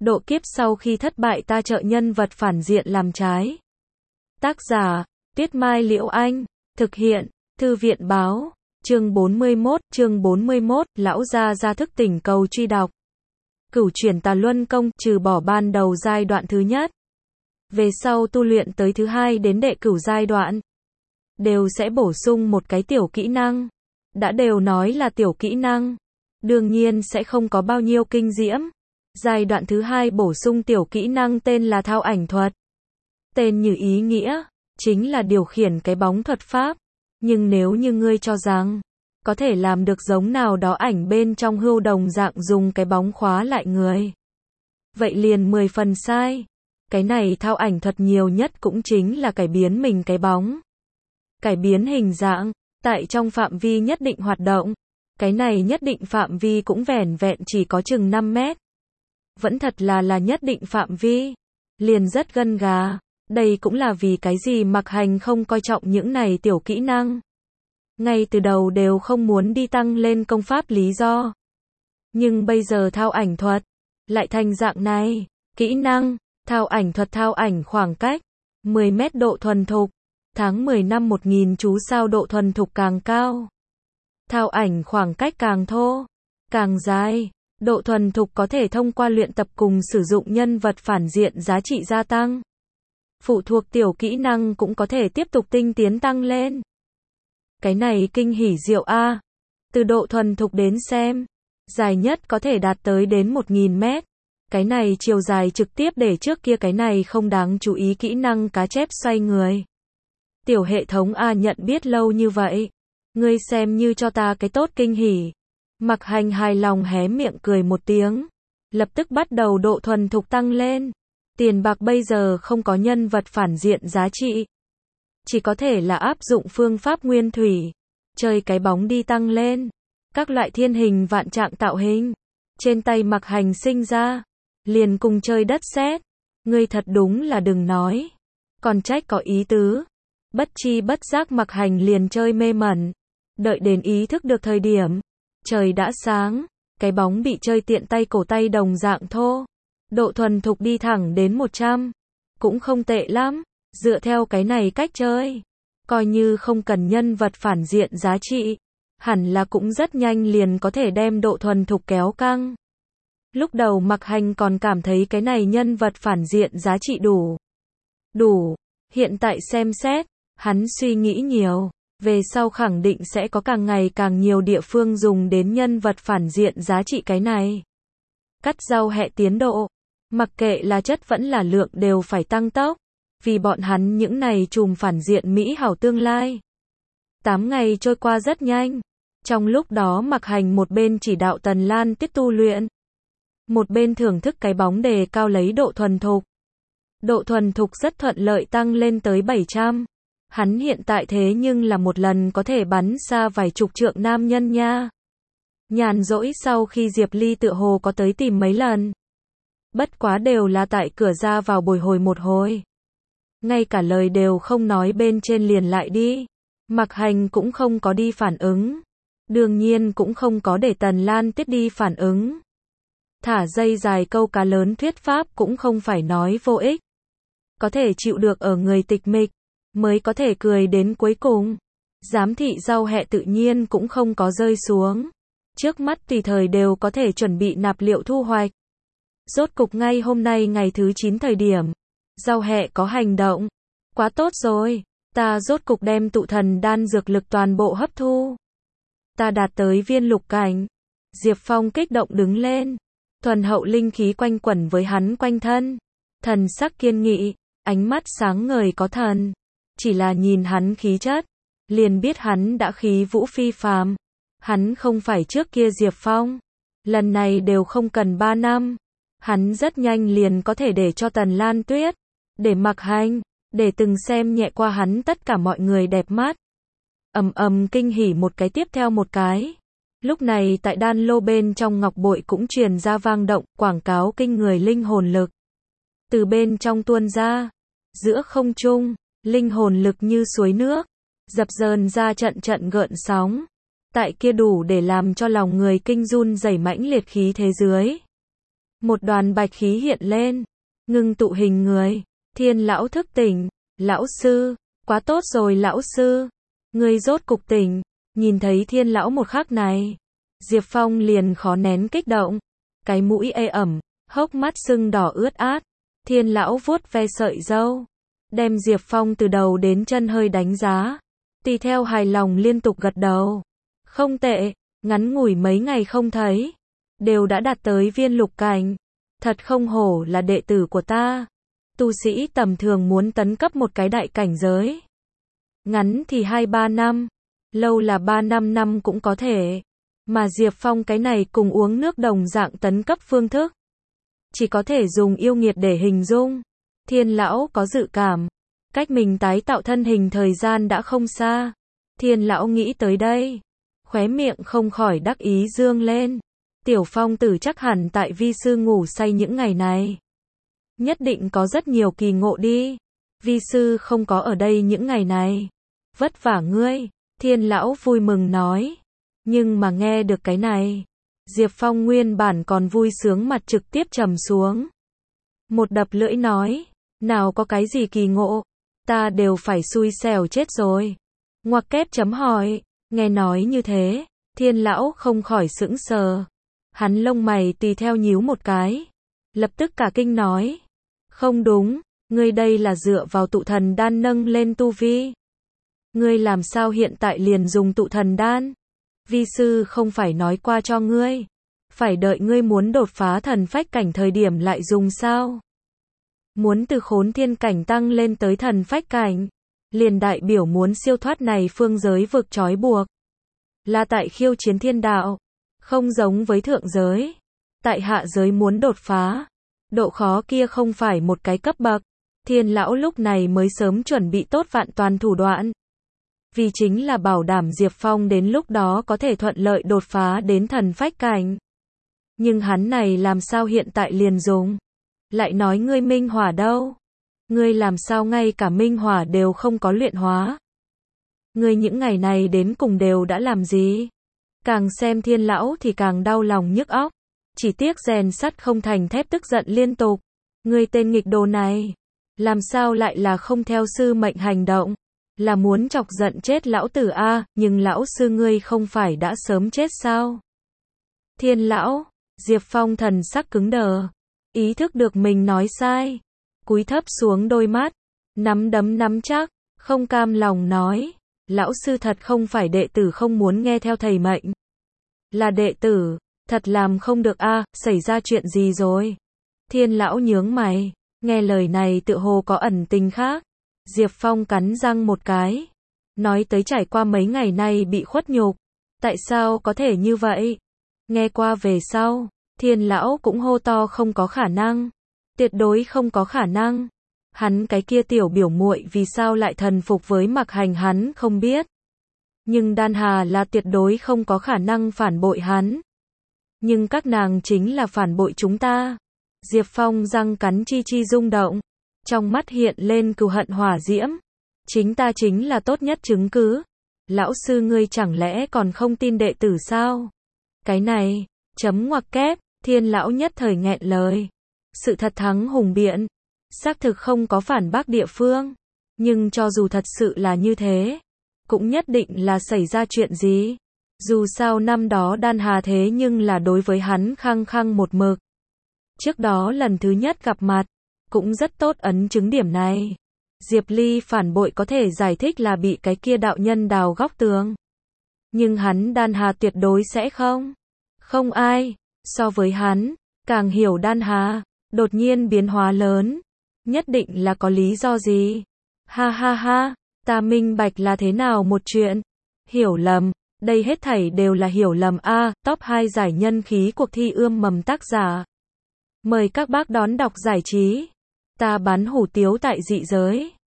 Độ kiếp sau khi thất bại ta trợ nhân vật phản diện làm trái. Tác giả, Tuyết Mai Liễu Anh. Thực hiện, Thư viện Báo. Chương 41, lão gia thức tỉnh cầu truy đọc. Cửu chuyển Tà Luân Công, trừ bỏ ban đầu giai đoạn thứ nhất. Về sau tu luyện tới thứ hai đến đệ cửu giai đoạn, đều sẽ bổ sung một cái tiểu kỹ năng. Đã đều nói là tiểu kỹ năng, đương nhiên sẽ không có bao nhiêu kinh diễm. Giai đoạn thứ hai bổ sung tiểu kỹ năng tên là thao ảnh thuật. Tên như ý nghĩa, chính là điều khiển cái bóng thuật pháp. Nhưng nếu như ngươi cho rằng có thể làm được giống nào đó ảnh bên trong hưu đồng dạng dùng cái bóng khóa lại người, vậy liền 10 phần sai. Cái này thao ảnh thuật nhiều nhất cũng chính là cải biến mình cái bóng, cải biến hình dạng, tại trong phạm vi nhất định hoạt động. Cái này nhất định phạm vi cũng vẻn vẹn chỉ có chừng 5 mét. Vẫn thật là nhất định phạm vi, liền rất gân gà. Đây cũng là vì cái gì Mạc Hành không coi trọng những này tiểu kỹ năng. Ngay từ đầu đều không muốn đi tăng lên công pháp lý do. Nhưng bây giờ thao ảnh thuật lại thành dạng này. Kỹ năng, thao ảnh thuật thao ảnh khoảng cách, 10 mét độ thuần thục. Tháng 10 năm 1000 chú sao độ thuần thục càng cao, thao ảnh khoảng cách càng thô, càng dài. Độ thuần thục có thể thông qua luyện tập cùng sử dụng nhân vật phản diện giá trị gia tăng. Phụ thuộc tiểu kỹ năng cũng có thể tiếp tục tinh tiến tăng lên. Cái này kinh hỉ diệu a. Từ độ thuần thục đến xem, dài nhất có thể đạt tới đến 1000 mét. Cái này chiều dài trực tiếp để trước kia cái này không đáng chú ý kỹ năng cá chép xoay người. Tiểu hệ thống a, nhận biết lâu như vậy, ngươi xem như cho ta cái tốt kinh hỉ. Mạc Hành hài lòng hé miệng cười một tiếng, lập tức bắt đầu độ thuần thục tăng lên. Tiền bạc bây giờ không có nhân vật phản diện giá trị, chỉ có thể là áp dụng phương pháp nguyên thủy, chơi cái bóng đi tăng lên. Các loại thiên hình vạn trạng tạo hình trên tay Mạc Hành sinh ra, liền cùng chơi đất sét. Ngươi thật đúng là đừng nói, còn trách có ý tứ. Bất chi bất giác Mạc Hành liền chơi mê mẩn. Đợi đến ý thức được thời điểm, trời đã sáng, cái bóng bị chơi tiện tay cổ tay đồng dạng thô. Độ thuần thục đi thẳng đến 100, cũng không tệ lắm. Dựa theo cái này cách chơi, coi như không cần nhân vật phản diện giá trị, hẳn là cũng rất nhanh liền có thể đem độ thuần thục kéo căng. Lúc đầu Mạc Hành còn cảm thấy cái này nhân vật phản diện giá trị đủ. Hiện tại xem xét, hắn suy nghĩ nhiều, về sau khẳng định sẽ có càng ngày càng nhiều địa phương dùng đến nhân vật phản diện giá trị cái này. Cắt rau hẹ tiến độ, mặc kệ là chất vẫn là lượng đều phải tăng tốc, vì bọn hắn những này chùm phản diện mỹ hảo tương lai. 8 ngày trôi qua rất nhanh, trong lúc đó Mạc Hành một bên chỉ đạo Tần Lan tiếp tu luyện, một bên thưởng thức cái bóng đề cao lấy độ thuần thục. Độ thuần thục rất thuận lợi tăng lên tới 700. Hắn hiện tại thế nhưng là một lần có thể bắn xa vài chục trượng nam nhân nha. Nhàn rỗi sau khi Diệp Ly tựa hồ có tới tìm mấy lần. Bất quá đều là tại cửa ra vào bồi hồi một hồi. Ngay cả lời đều không nói bên trên liền lại đi. Mạc Hành cũng không có đi phản ứng. Đương nhiên cũng không có để Tần Lan tiếp đi phản ứng. Thả dây dài câu cá lớn thuyết pháp cũng không phải nói vô ích. Có thể chịu được ở người tịch mịch, mới có thể cười đến cuối cùng. Giám thị rau hẹ tự nhiên cũng không có rơi xuống. Trước mắt tùy thời đều có thể chuẩn bị nạp liệu thu hoạch. Rốt cục ngay hôm nay ngày thứ 9 thời điểm, rau hẹ có hành động. Quá tốt rồi, ta rốt cục đem tụ thần đan dược lực toàn bộ hấp thu. Ta đạt tới viên lục cảnh. Diệp Phong kích động đứng lên. Thuần hậu linh khí quanh quẩn với hắn quanh thân. Thần sắc kiên nghị, ánh mắt sáng ngời có thần. Chỉ là nhìn hắn khí chất, liền biết hắn đã khí vũ phi phàm. Hắn không phải trước kia Diệp Phong. Lần này đều không cần 3 năm. Hắn rất nhanh liền có thể để cho Tần Lan Tuyết, để Mạc Hành, để từng xem nhẹ qua hắn tất cả mọi người đẹp mắt. Kinh hỉ một cái tiếp theo một cái. Lúc này tại đan lô bên trong ngọc bội cũng truyền ra vang động, quảng cáo kinh người linh hồn lực. Từ bên trong tuôn ra, giữa không trung, linh hồn lực như suối nước, dập dờn ra trận trận gợn sóng. Tại kia đủ để làm cho lòng người kinh run rẩy mãnh liệt khí thế dưới. Một đoàn bạch khí hiện lên, ngưng tụ hình người. Thiên lão thức tỉnh. Lão sư, quá tốt rồi lão sư. Ngươi rốt cục tỉnh. Nhìn thấy Thiên lão một khắc này, Diệp Phong liền khó nén kích động. Cái mũi ê ẩm, hốc mắt sưng đỏ ướt át. Thiên lão vuốt ve sợi râu, đem Diệp Phong từ đầu đến chân hơi đánh giá. Tùy theo hài lòng liên tục gật đầu. Không tệ, ngắn ngủi mấy ngày không thấy, đều đã đạt tới viên lục cảnh. Thật không hổ là đệ tử của ta. Tu sĩ tầm thường muốn tấn cấp một cái đại cảnh giới, ngắn thì 2-3 năm, lâu là 3-5 năm cũng có thể. Mà Diệp Phong cái này cùng uống nước đồng dạng tấn cấp phương thức, chỉ có thể dùng yêu nghiệt để hình dung. Thiên lão có dự cảm, cách mình tái tạo thân hình thời gian đã không xa. Thiên lão nghĩ tới đây, khóe miệng không khỏi đắc ý dương lên. Tiểu Phong tử chắc hẳn tại vi sư ngủ say những ngày này, nhất định có rất nhiều kỳ ngộ đi. Vi sư không có ở đây những ngày này, vất vả ngươi. Thiên lão vui mừng nói. Nhưng mà nghe được cái này, Diệp Phong nguyên bản còn vui sướng mặt trực tiếp trầm xuống. Một đập lưỡi nói, nào có cái gì kỳ ngộ, ta đều phải xui xẻo chết rồi. Ngoặc kép chấm hỏi, nghe nói như thế, Thiên lão không khỏi sững sờ. Hắn lông mày tùy theo nhíu một cái, lập tức cả kinh nói, không đúng, ngươi đây là dựa vào tụ thần đan nâng lên tu vi. Ngươi làm sao hiện tại liền dùng tụ thần đan? Vi sư không phải nói qua cho ngươi, phải đợi ngươi muốn đột phá thần phách cảnh thời điểm lại dùng sao? Muốn từ khốn thiên cảnh tăng lên tới thần phách cảnh, liền đại biểu muốn siêu thoát này phương giới vực trói buộc. Là tại khiêu chiến thiên đạo, không giống với thượng giới. Tại hạ giới muốn đột phá, độ khó kia không phải một cái cấp bậc. Thiên lão lúc này mới sớm chuẩn bị tốt vạn toàn thủ đoạn, vì chính là bảo đảm Diệp Phong đến lúc đó có thể thuận lợi đột phá đến thần phách cảnh. Nhưng hắn này làm sao hiện tại liền dùng? Lại nói ngươi minh hỏa đâu? Ngươi làm sao ngay cả minh hỏa đều không có luyện hóa? Ngươi những ngày này đến cùng đều đã làm gì? Càng xem Thiên lão thì càng đau lòng nhức óc. Chỉ tiếc rèn sắt không thành thép, tức giận liên tục. Ngươi tên nghịch đồ này, làm sao lại là không theo sư mệnh hành động? Là muốn chọc giận chết lão tử a? Nhưng lão sư ngươi không phải đã sớm chết sao? Thiên lão, Diệp Phong thần sắc cứng đờ, ý thức được mình nói sai, cúi thấp xuống đôi mắt, nắm đấm nắm chắc, không cam lòng nói, lão sư thật không phải đệ tử không muốn nghe theo thầy mệnh. Là đệ tử, thật làm không được a, xảy ra chuyện gì rồi? Thiên lão nhướng mày, nghe lời này tựa hồ có ẩn tình khác. Diệp Phong cắn răng một cái, nói tới trải qua mấy ngày nay bị khuất nhục, tại sao có thể như vậy? Nghe qua về sau, Thiên lão cũng hô to không có khả năng, tuyệt đối không có khả năng. Hắn cái kia tiểu biểu muội vì sao lại thần phục với Mặc Hành hắn không biết. Nhưng Đan Hà là tuyệt đối không có khả năng phản bội hắn. Nhưng các nàng chính là phản bội chúng ta. Diệp Phong răng cắn chi chi rung động, trong mắt hiện lên cừu hận hỏa diễm. Chính ta chính là tốt nhất chứng cứ. Lão sư ngươi chẳng lẽ còn không tin đệ tử sao? Cái này, chấm ngoặc kép, Thiên lão nhất thời nghẹn lời. Sự thật thắng hùng biện, xác thực không có phản bác địa phương. Nhưng cho dù thật sự là như thế, cũng nhất định là xảy ra chuyện gì. Dù sao năm đó Đan Hà thế nhưng là đối với hắn khăng khăng một mực. Trước đó lần thứ nhất gặp mặt, cũng rất tốt ấn chứng điểm này. Diệp Ly phản bội có thể giải thích là bị cái kia đạo nhân đào góc tường. Nhưng hắn Đan Hà tuyệt đối sẽ không. Không ai, so với hắn, càng hiểu Đan Hà, đột nhiên biến hóa lớn. Nhất định là có lý do gì. Ha ha ha, ta minh bạch là thế nào một chuyện. Hiểu lầm, đây hết thảy đều là hiểu lầm a. Top 2 giải nhân khí cuộc thi ươm mầm tác giả. Mời các bác đón đọc giải trí. Ta bán hủ tiếu tại dị giới.